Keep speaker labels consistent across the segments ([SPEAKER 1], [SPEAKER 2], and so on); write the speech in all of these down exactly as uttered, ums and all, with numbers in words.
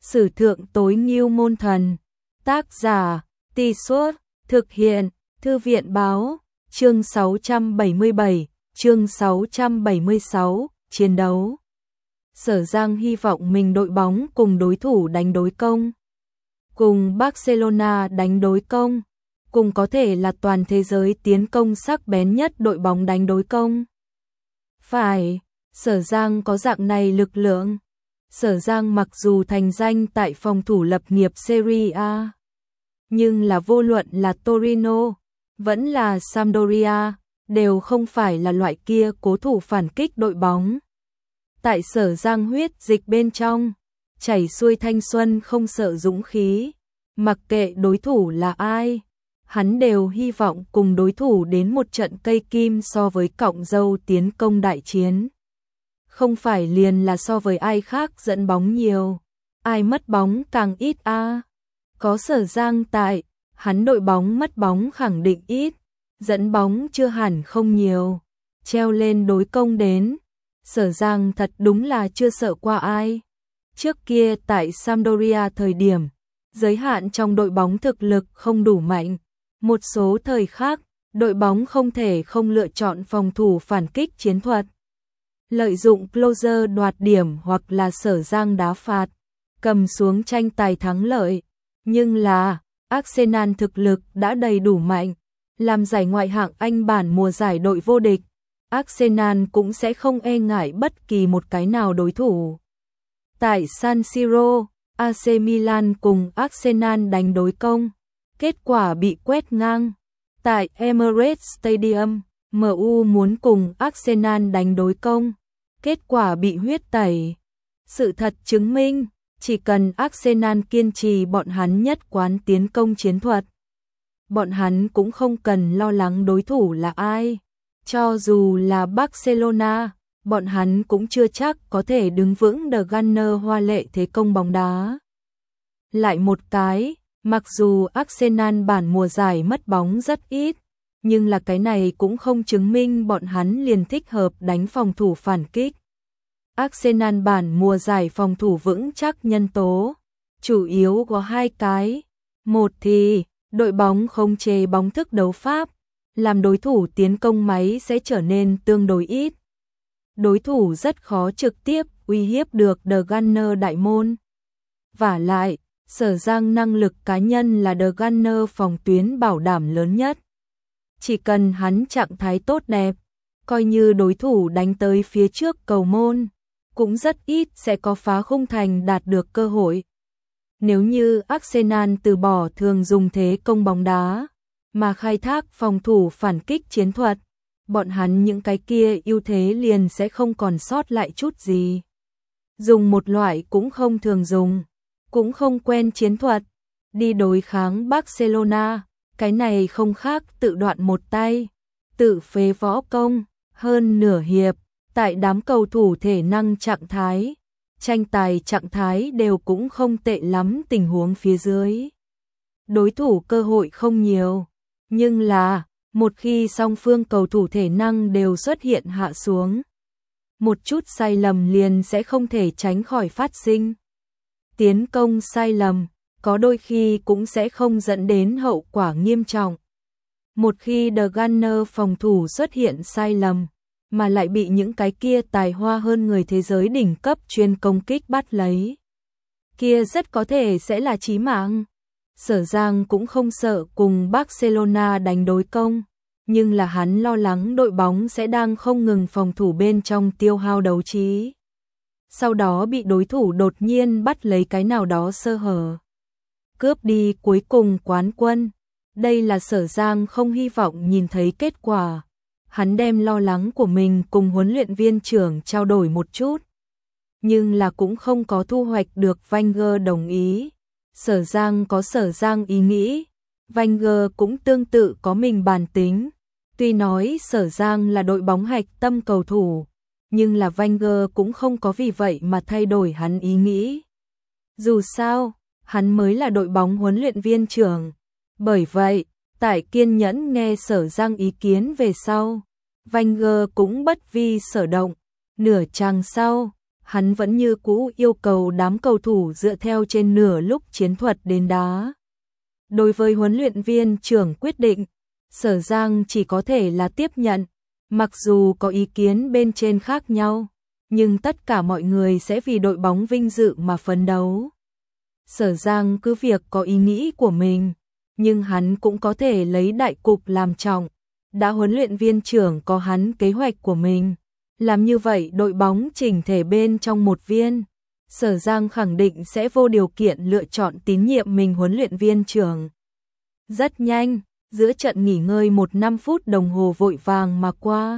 [SPEAKER 1] Sử thượng tối ngưu môn thần. Tác giả, Tì Suốt, thực hiện, Thư viện báo, chương sáu trăm bảy mươi bảy, chương sáu trăm bảy mươi sáu, chiến đấu. Sở Giang hy vọng mình đội bóng cùng đối thủ đánh đối công. Cùng Barcelona đánh đối công. Cùng có thể là toàn thế giới tiến công sắc bén nhất đội bóng đánh đối công. Phải, Sở Giang có dạng này lực lượng. Sở Giang mặc dù thành danh tại phòng thủ lập nghiệp Serie A, nhưng là vô luận là Torino, vẫn là Sampdoria, đều không phải là loại kia cố thủ phản kích đội bóng. Tại Sở Giang huyết dịch bên trong, chảy xuôi thanh xuân không sợ dũng khí, mặc kệ đối thủ là ai, hắn đều hy vọng cùng đối thủ đến một trận cây kim so với cọng dâu tiến công đại chiến. Không phải liền là so với ai khác dẫn bóng nhiều, ai mất bóng càng ít a. À. Có Sở Giang tại, hắn đội bóng mất bóng khẳng định ít, dẫn bóng chưa hẳn không nhiều. Treo lên đối công đến, Sở Giang thật đúng là chưa sợ qua ai. Trước kia tại Sampdoria thời điểm, giới hạn trong đội bóng thực lực không đủ mạnh. Một số thời khác, đội bóng không thể không lựa chọn phòng thủ phản kích chiến thuật. Lợi dụng closer đoạt điểm hoặc là Sở Giang đá phạt, cầm xuống tranh tài thắng lợi. Nhưng là, Arsenal thực lực đã đầy đủ mạnh, làm giải ngoại hạng Anh bản mùa giải đội vô địch. Arsenal cũng sẽ không e ngại bất kỳ một cái nào đối thủ. Tại San Siro, a xê Milan cùng Arsenal đánh đối công, kết quả bị quét ngang. Tại Emirates Stadium, em u muốn cùng Arsenal đánh đối công, kết quả bị huyết tẩy. Sự thật chứng minh, chỉ cần Arsenal kiên trì bọn hắn nhất quán tiến công chiến thuật, bọn hắn cũng không cần lo lắng đối thủ là ai. Cho dù là Barcelona, bọn hắn cũng chưa chắc có thể đứng vững The Gunner hoa lệ thế công bóng đá. Lại một cái, mặc dù Arsenal bản mùa giải mất bóng rất ít, nhưng là cái này cũng không chứng minh bọn hắn liền thích hợp đánh phòng thủ phản kích. Arsenal bản mùa giải phòng thủ vững chắc nhân tố, chủ yếu có hai cái. Một thì, đội bóng khống chế bóng thức đấu pháp, làm đối thủ tiến công máy sẽ trở nên tương đối ít. Đối thủ rất khó trực tiếp uy hiếp được The Gunner đại môn. Vả lại, Sở Giang năng lực cá nhân là The Gunner phòng tuyến bảo đảm lớn nhất. Chỉ cần hắn trạng thái tốt đẹp, coi như đối thủ đánh tới phía trước cầu môn, cũng rất ít sẽ có phá khung thành đạt được cơ hội. Nếu như Arsenal từ bỏ thường dùng thế công bóng đá, mà khai thác phòng thủ phản kích chiến thuật, bọn hắn những cái kia ưu thế liền sẽ không còn sót lại chút gì. Dùng một loại cũng không thường dùng, cũng không quen chiến thuật, đi đối kháng Barcelona, cái này không khác tự đoạn một tay, tự phế võ công. Hơn nửa hiệp, tại đám cầu thủ thể năng trạng thái, tranh tài trạng thái đều cũng không tệ lắm tình huống phía dưới. Đối thủ cơ hội không nhiều, nhưng là, một khi song phương cầu thủ thể năng đều xuất hiện hạ xuống, một chút sai lầm liền sẽ không thể tránh khỏi phát sinh. Tiến công sai lầm, có đôi khi cũng sẽ không dẫn đến hậu quả nghiêm trọng. Một khi The Gunner phòng thủ xuất hiện sai lầm, mà lại bị những cái kia tài hoa hơn người thế giới đỉnh cấp chuyên công kích bắt lấy, kia rất có thể sẽ là chí mạng. Sở Giang cũng không sợ cùng Barcelona đánh đối công, nhưng là hắn lo lắng đội bóng sẽ đang không ngừng phòng thủ bên trong tiêu hao đấu trí. Sau đó bị đối thủ đột nhiên bắt lấy cái nào đó sơ hở, cướp đi cuối cùng quán quân. Đây là Sở Giang không hy vọng nhìn thấy kết quả. Hắn đem lo lắng của mình cùng huấn luyện viên trưởng trao đổi một chút, nhưng là cũng không có thu hoạch được Wenger đồng ý. Sở Giang có Sở Giang ý nghĩ, Wenger cũng tương tự có mình bản tính. Tuy nói Sở Giang là đội bóng hạch tâm cầu thủ, nhưng là Wenger cũng không có vì vậy mà thay đổi hắn ý nghĩ. Dù sao, hắn mới là đội bóng huấn luyện viên trưởng. Bởi vậy, tại kiên nhẫn nghe Sở Giang ý kiến về sau, Wenger cũng bất vi sở động. Nửa chặng sau, hắn vẫn như cũ yêu cầu đám cầu thủ dựa theo trên nửa lúc chiến thuật đến đá. Đối với huấn luyện viên trưởng quyết định, Sở Giang chỉ có thể là tiếp nhận, mặc dù có ý kiến bên trên khác nhau, nhưng tất cả mọi người sẽ vì đội bóng vinh dự mà phấn đấu. Sở Giang cứ việc có ý nghĩ của mình, nhưng hắn cũng có thể lấy đại cục làm trọng. Đã huấn luyện viên trưởng có hắn kế hoạch của mình, làm như vậy đội bóng chỉnh thể bên trong một viên. Sở Giang khẳng định sẽ vô điều kiện lựa chọn tín nhiệm mình huấn luyện viên trưởng. Rất nhanh, giữa trận nghỉ ngơi một năm phút đồng hồ vội vàng mà qua.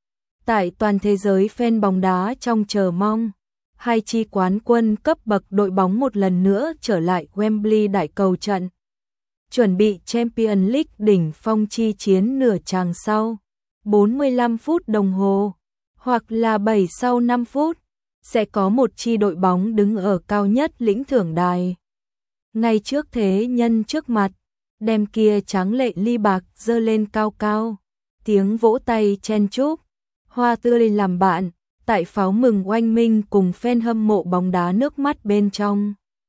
[SPEAKER 1] Tại toàn thế giới fan bóng đá trong chờ mong, hai chi quán quân cấp bậc đội bóng một lần nữa trở lại Wembley đại cầu trận. Chuẩn bị Champions League đỉnh phong chi chiến nửa chàng sau, bốn mươi lăm phút đồng hồ, hoặc là bảy sau năm phút, sẽ có một chi đội bóng đứng ở cao nhất lĩnh thưởng đài. Ngay trước thế nhân trước mặt, đem kia tráng lệ ly bạc giơ lên cao cao, tiếng vỗ tay chen chúc, hoa tươi làm bạn, tại pháo mừng oanh minh cùng fan hâm mộ bóng đá nước mắt bên trong.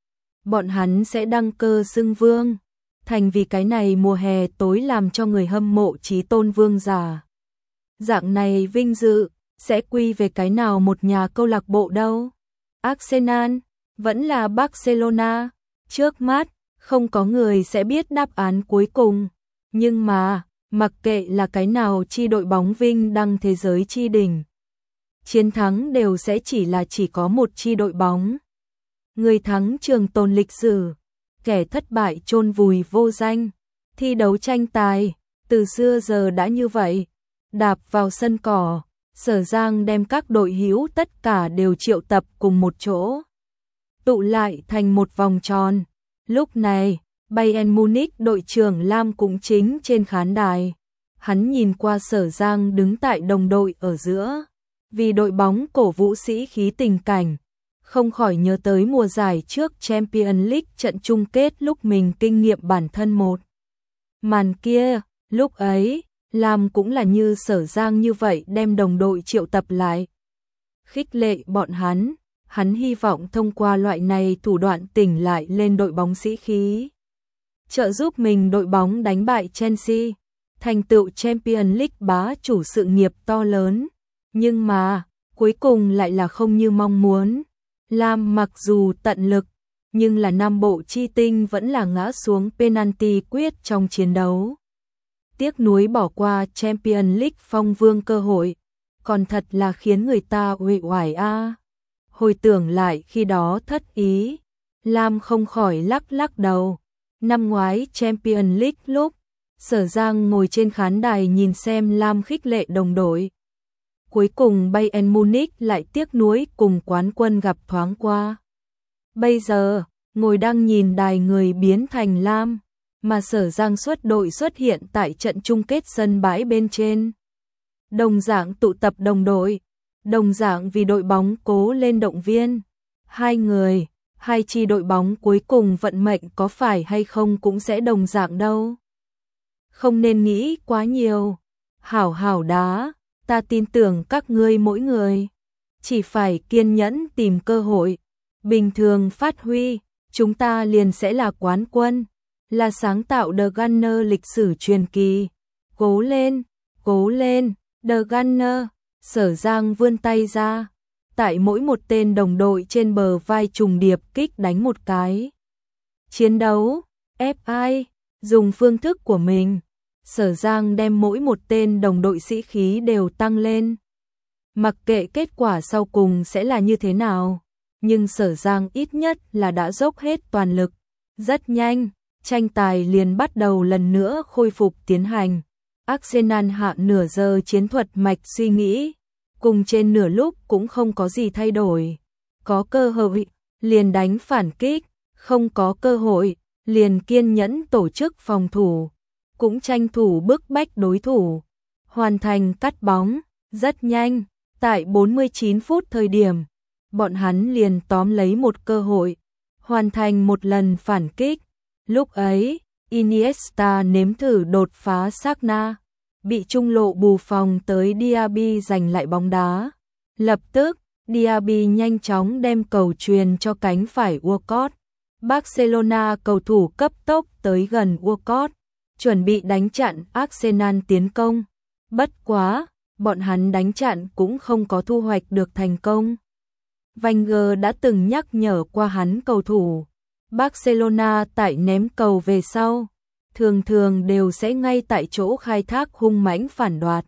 [SPEAKER 1] Bọn hắn sẽ đăng cơ xưng vương, thành vì cái này mùa hè tối làm cho người hâm mộ chí tôn vương giả. Dạng này vinh dự, sẽ quy về cái nào một nhà câu lạc bộ đâu? Arsenal, vẫn là Barcelona, trước mắt, không có người sẽ biết đáp án cuối cùng. Nhưng mà, mặc kệ là cái nào chi đội bóng vinh đăng thế giới chi đỉnh, chiến thắng đều sẽ chỉ là chỉ có một chi đội bóng. Người thắng trường tồn lịch sử, kẻ thất bại chôn vùi vô danh. Thi đấu tranh tài, từ xưa giờ đã như vậy. Đạp vào sân cỏ, Sở Giang đem các đội hữu tất cả đều triệu tập cùng một chỗ, tụ lại thành một vòng tròn. Lúc này, Bayern Munich đội trưởng Lam cũng chính trên khán đài. Hắn nhìn qua Sở Giang đứng tại đồng đội ở giữa, vì đội bóng cổ vũ sĩ khí tình cảnh, không khỏi nhớ tới mùa giải trước Champions League trận chung kết lúc mình kinh nghiệm bản thân một màn kia. Lúc ấy, Lam cũng là như Sở Giang như vậy đem đồng đội triệu tập lại, khích lệ bọn hắn. Hắn hy vọng thông qua loại này thủ đoạn tỉnh lại lên đội bóng sĩ khí, trợ giúp mình đội bóng đánh bại Chelsea, thành tựu Champions League bá chủ sự nghiệp to lớn. Nhưng mà, cuối cùng lại là không như mong muốn. Lam mặc dù tận lực, nhưng là Nam Bộ chi tinh vẫn là ngã xuống penalty quyết trong chiến đấu. Tiếc nuối bỏ qua Champions League phong vương cơ hội, còn thật là khiến người ta uể oải a. Hồi tưởng lại khi đó thất ý, Lam không khỏi lắc lắc đầu. Năm ngoái Champions League lúc, Sở Giang ngồi trên khán đài nhìn xem Lam khích lệ đồng đội. Cuối cùng Bayern Munich lại tiếc nuối cùng quán quân gặp thoáng qua. Bây giờ, ngồi đang nhìn đài người biến thành Lam, mà Sở Giang xuất đội xuất hiện tại trận chung kết sân bãi bên trên. Đồng dạng tụ tập đồng đội, đồng dạng vì đội bóng cố lên động viên. Hai người, hai chi đội bóng cuối cùng vận mệnh có phải hay không cũng sẽ đồng dạng đâu. Không nên nghĩ quá nhiều. Hảo hảo đá, ta tin tưởng các ngươi mỗi người. Chỉ phải kiên nhẫn tìm cơ hội, bình thường phát huy, chúng ta liền sẽ là quán quân, là sáng tạo The Gunner lịch sử truyền kỳ. Cố lên, cố lên, The Gunner. Sở Giang vươn tay ra, tại mỗi một tên đồng đội trên bờ vai trùng điệp kích đánh một cái. Chiến đấu, ép ai, dùng phương thức của mình, Sở Giang đem mỗi một tên đồng đội sĩ khí đều tăng lên. Mặc kệ kết quả sau cùng sẽ là như thế nào, nhưng Sở Giang ít nhất là đã dốc hết toàn lực. Rất nhanh, tranh tài liền bắt đầu lần nữa khôi phục tiến hành. Arsenal hạ nửa giờ chiến thuật mạch suy nghĩ, cùng trên nửa lúc cũng không có gì thay đổi. Có cơ hội, liền đánh phản kích, không có cơ hội, liền kiên nhẫn tổ chức phòng thủ, cũng tranh thủ bức bách đối thủ, hoàn thành cắt bóng. Rất nhanh, tại bốn mươi chín phút thời điểm, bọn hắn liền tóm lấy một cơ hội, hoàn thành một lần phản kích. Lúc ấy, Iniesta nếm thử đột phá Sagna, bị trung lộ bù phòng tới Diaby giành lại bóng đá. Lập tức, Diaby nhanh chóng đem cầu truyền cho cánh phải Walcott. Barcelona cầu thủ cấp tốc tới gần Walcott, chuẩn bị đánh chặn Arsenal tiến công. Bất quá, bọn hắn đánh chặn cũng không có thu hoạch được thành công. Wenger đã từng nhắc nhở qua hắn cầu thủ Barcelona tại ném cầu về sau, thường thường đều sẽ ngay tại chỗ khai thác hung mãnh phản đoạt.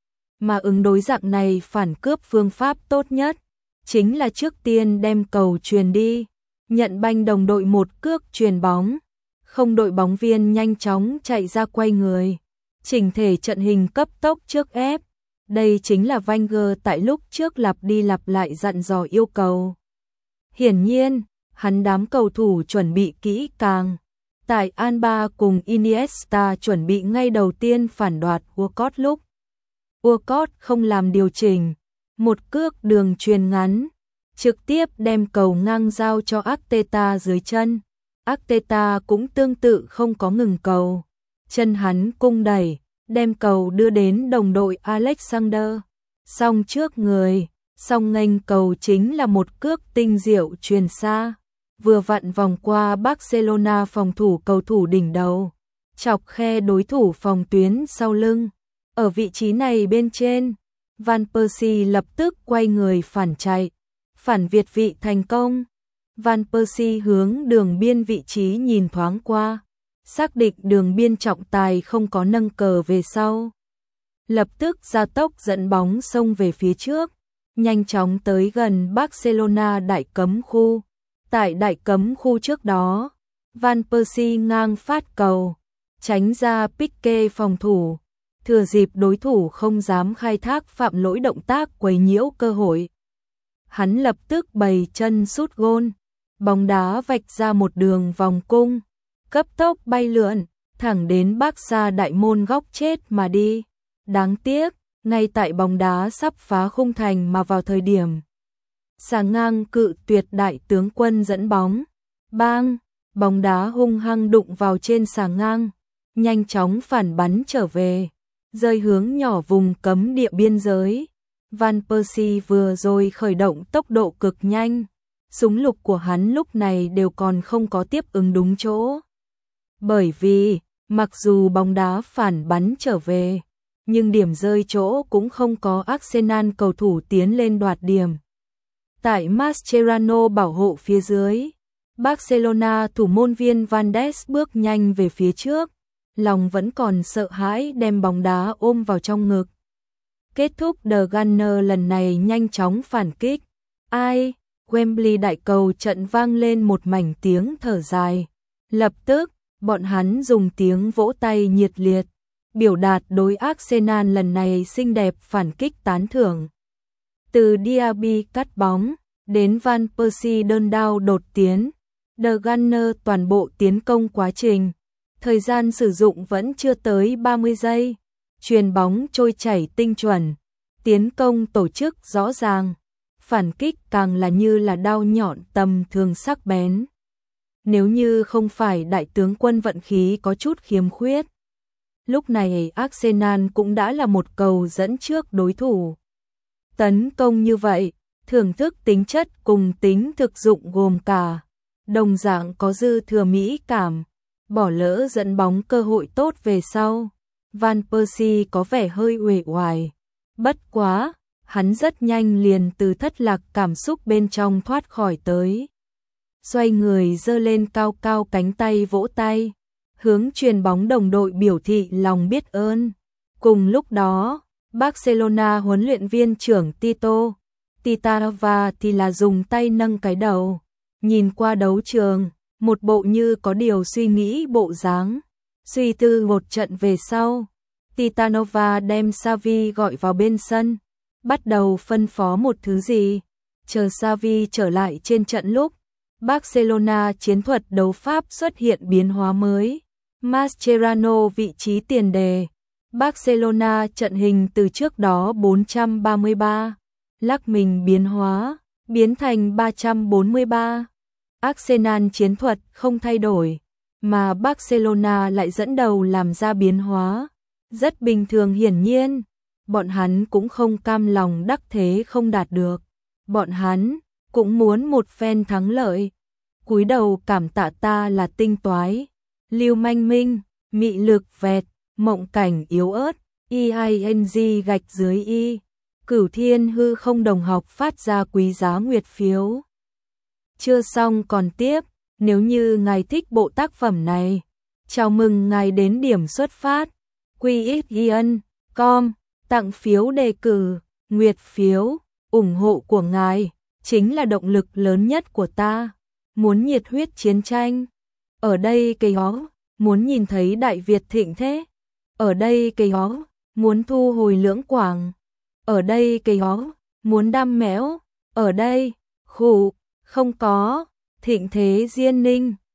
[SPEAKER 1] Mà ứng đối dạng này phản cướp phương pháp tốt nhất, chính là trước tiên đem cầu truyền đi, nhận banh đồng đội một cước truyền bóng, không đội bóng viên nhanh chóng chạy ra quay người, chỉnh thể trận hình cấp tốc trước ép. Đây chính là Wenger tại lúc trước lặp đi lặp lại dặn dò yêu cầu. Hiển nhiên, hắn đám cầu thủ chuẩn bị kỹ càng. Tại Alba cùng Iniesta chuẩn bị ngay đầu tiên phản đoạt Walcott lúc Walcott không làm điều chỉnh, một cước đường truyền ngắn, trực tiếp đem cầu ngang giao cho Arteta dưới chân. Arteta cũng tương tự không có ngừng cầu, chân hắn cung đẩy, đem cầu đưa đến đồng đội Alexander, song trước người, song nghênh cầu chính là một cước tinh diệu truyền xa, vừa vặn vòng qua Barcelona phòng thủ cầu thủ đỉnh đầu, chọc khe đối thủ phòng tuyến sau lưng. Ở vị trí này bên trên, Van Persie lập tức quay người phản chạy, phản việt vị thành công. Van Persie hướng đường biên vị trí nhìn thoáng qua, xác định đường biên trọng tài không có nâng cờ về sau. Lập tức gia tốc dẫn bóng xông về phía trước, nhanh chóng tới gần Barcelona đại cấm khu. Tại đại cấm khu trước đó, Van Persie ngang phát cầu, tránh ra Pique phòng thủ, thừa dịp đối thủ không dám khai thác phạm lỗi động tác quấy nhiễu cơ hội. Hắn lập tức bày chân sút gôn, bóng đá vạch ra một đường vòng cung, cấp tốc bay lượn, thẳng đến Barca đại môn góc chết mà đi. Đáng tiếc, ngay tại bóng đá sắp phá khung thành mà vào thời điểm xà ngang cự tuyệt đại tướng quân dẫn bóng, bang, bóng đá hung hăng đụng vào trên xà ngang, nhanh chóng phản bắn trở về, rơi hướng nhỏ vùng cấm địa biên giới. Van Persie vừa rồi khởi động tốc độ cực nhanh, súng lục của hắn lúc này đều còn không có tiếp ứng đúng chỗ. Bởi vì, mặc dù bóng đá phản bắn trở về, nhưng điểm rơi chỗ cũng không có Arsenal cầu thủ tiến lên đoạt điểm. Tại Mascherano bảo hộ phía dưới, Barcelona thủ môn viên Van Dijk bước nhanh về phía trước, lòng vẫn còn sợ hãi đem bóng đá ôm vào trong ngực. Kết thúc The Gunner lần này nhanh chóng phản kích. Ai, Wembley đại cầu trận vang lên một mảnh tiếng thở dài. Lập tức, bọn hắn dùng tiếng vỗ tay nhiệt liệt, biểu đạt đối Arsenal lần này xinh đẹp phản kích tán thưởng. Từ Diaby cắt bóng, đến Van Persie đơn đao đột tiến, The Gunner toàn bộ tiến công quá trình. Thời gian sử dụng vẫn chưa tới ba mươi giây, chuyền bóng trôi chảy tinh chuẩn, tiến công tổ chức rõ ràng, phản kích càng là như là đao nhọn tầm thường sắc bén. Nếu như không phải đại tướng quân vận khí có chút khiếm khuyết, lúc này Arsenal cũng đã là một cầu dẫn trước đối thủ. Tấn công như vậy, thưởng thức tính chất cùng tính thực dụng gồm cả, đồng dạng có dư thừa mỹ cảm, bỏ lỡ dẫn bóng cơ hội tốt về sau. Van Persie có vẻ hơi uể oải, bất quá, hắn rất nhanh liền từ thất lạc cảm xúc bên trong thoát khỏi tới. Xoay người giơ lên cao cao cánh tay vỗ tay, hướng chuyền bóng đồng đội biểu thị lòng biết ơn. Cùng lúc đó, Barcelona huấn luyện viên trưởng Tito Titanova thì là dùng tay nâng cái đầu, nhìn qua đấu trường, một bộ như có điều suy nghĩ bộ dáng. Suy tư một trận về sau, Titanova đem Xavi gọi vào bên sân, bắt đầu phân phó một thứ gì. Chờ Xavi trở lại trên trận lúc, Barcelona chiến thuật đấu pháp xuất hiện biến hóa mới. Mascherano vị trí tiền đề, Barcelona trận hình từ trước đó bốn trăm ba mươi ba, lắc mình biến hóa, biến thành ba trăm bốn mươi ba. Arsenal chiến thuật không thay đổi, mà Barcelona lại dẫn đầu làm ra biến hóa. Rất bình thường, hiển nhiên, bọn hắn cũng không cam lòng đắc thế không đạt được. bọn hắn cũng muốn một phen thắng lợi. Cúi đầu cảm tạ ta là tinh toái, Lưu Manh Minh, mị lực vẹt, mộng cảnh yếu ớt, i ing gạch dưới y. Cửu Thiên Hư Không đồng học phát ra quý giá nguyệt phiếu. Chưa xong còn tiếp, nếu như ngài thích bộ tác phẩm này, chào mừng ngài đến điểm xuất phát quy ích yên chấm com, tặng phiếu đề cử, nguyệt phiếu, ủng hộ của ngài chính là động lực lớn nhất của ta. Muốn nhiệt huyết chiến tranh, ở đây cây hó, muốn nhìn thấy Đại Việt thịnh thế, ở đây cây hó, muốn thu hồi Lưỡng Quảng, ở đây cây hó, muốn đam mẽo, ở đây, khủ, không có, thịnh thế Diên Ninh.